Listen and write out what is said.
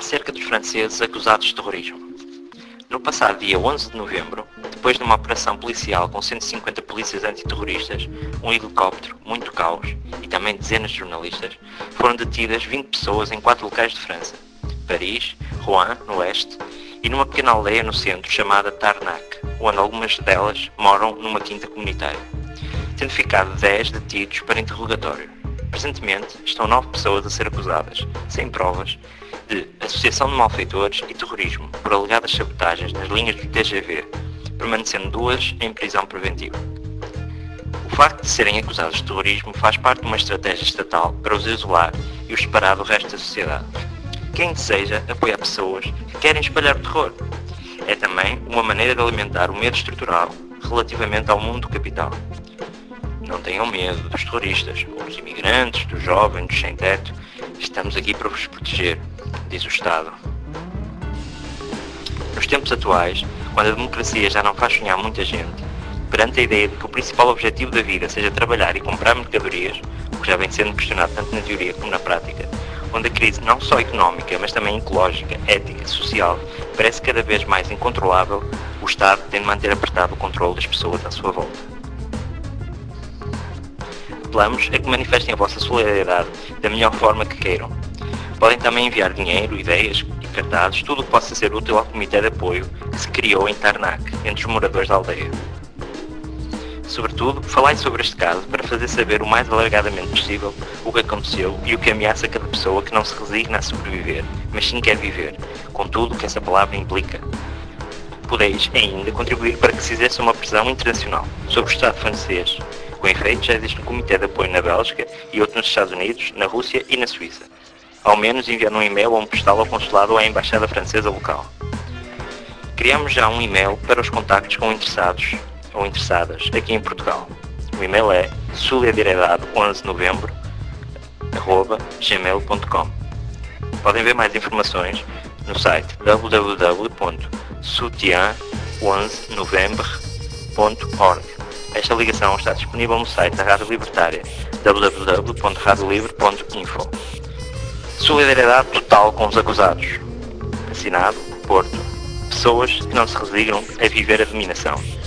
acerca dos franceses acusados de terrorismo. No passado dia 11 de novembro, depois de uma operação policial com 150 polícias antiterroristas, um helicóptero, muito caos e também dezenas de jornalistas, foram detidas 20 pessoas em 4 locais de França: Paris, Rouen, no leste, e numa pequena aldeia no centro chamada Tarnac, onde algumas delas moram numa quinta comunitária, tendo ficado 10 detidos para interrogatório. Presentemente, estão 9 pessoas a ser acusadas, sem provas, de associação de malfeitores e terrorismo por alegadas sabotagens nas linhas do TGV, permanecendo 2 em prisão preventiva. O facto de serem acusados de terrorismo faz parte de uma estratégia estatal para os isolar e os separar do resto da sociedade. Quem deseja apoiar pessoas que querem espalhar o terror. É também uma maneira de alimentar o medo estrutural relativamente ao mundo do capital. Não tenham medo dos terroristas, ou dos imigrantes, dos jovens, dos sem-teto. Estamos aqui para vos proteger, diz o Estado. Nos tempos atuais, quando a democracia já não faz sonhar muita gente, perante a ideia de que o principal objetivo da vida seja trabalhar e comprar mercadorias, o que já vem sendo questionado tanto na teoria como na prática, onde a crise não só económica, mas também ecológica, ética, social, parece cada vez mais incontrolável, o Estado tem de manter apertado o controle das pessoas à sua volta. Apelamos a que manifestem a vossa solidariedade da melhor forma que queiram. Podem também enviar dinheiro, ideias e cartazes, tudo o que possa ser útil ao comitê de apoio que se criou em Tarnac, entre os moradores da aldeia. Sobretudo, falai sobre este caso para fazer saber o mais alargadamente possível o que aconteceu e o que ameaça cada pessoa que não se resigna a sobreviver, mas sim quer viver, com tudo o que essa palavra implica. Podeis ainda contribuir para que se exerça uma pressão internacional sobre o Estado francês. Com efeito, já existe um comitê de apoio na Bélgica e outro nos Estados Unidos, na Rússia e na Suíça. Ao menos enviando um e-mail ou um postal ao consulado ou à embaixada francesa local. Criamos já um e-mail para os contactos com interessados ou interessadas aqui em Portugal. O e-mail é solidariedade11novembro@gmail.com. Podem ver mais informações no site www.soutien11novembre.org. Esta ligação está disponível no site da Rádio Libertária, www.radiolibre.info. Solidariedade total com os acusados. Assinado, Porto. Pessoas que não se resignam a viver a dominação.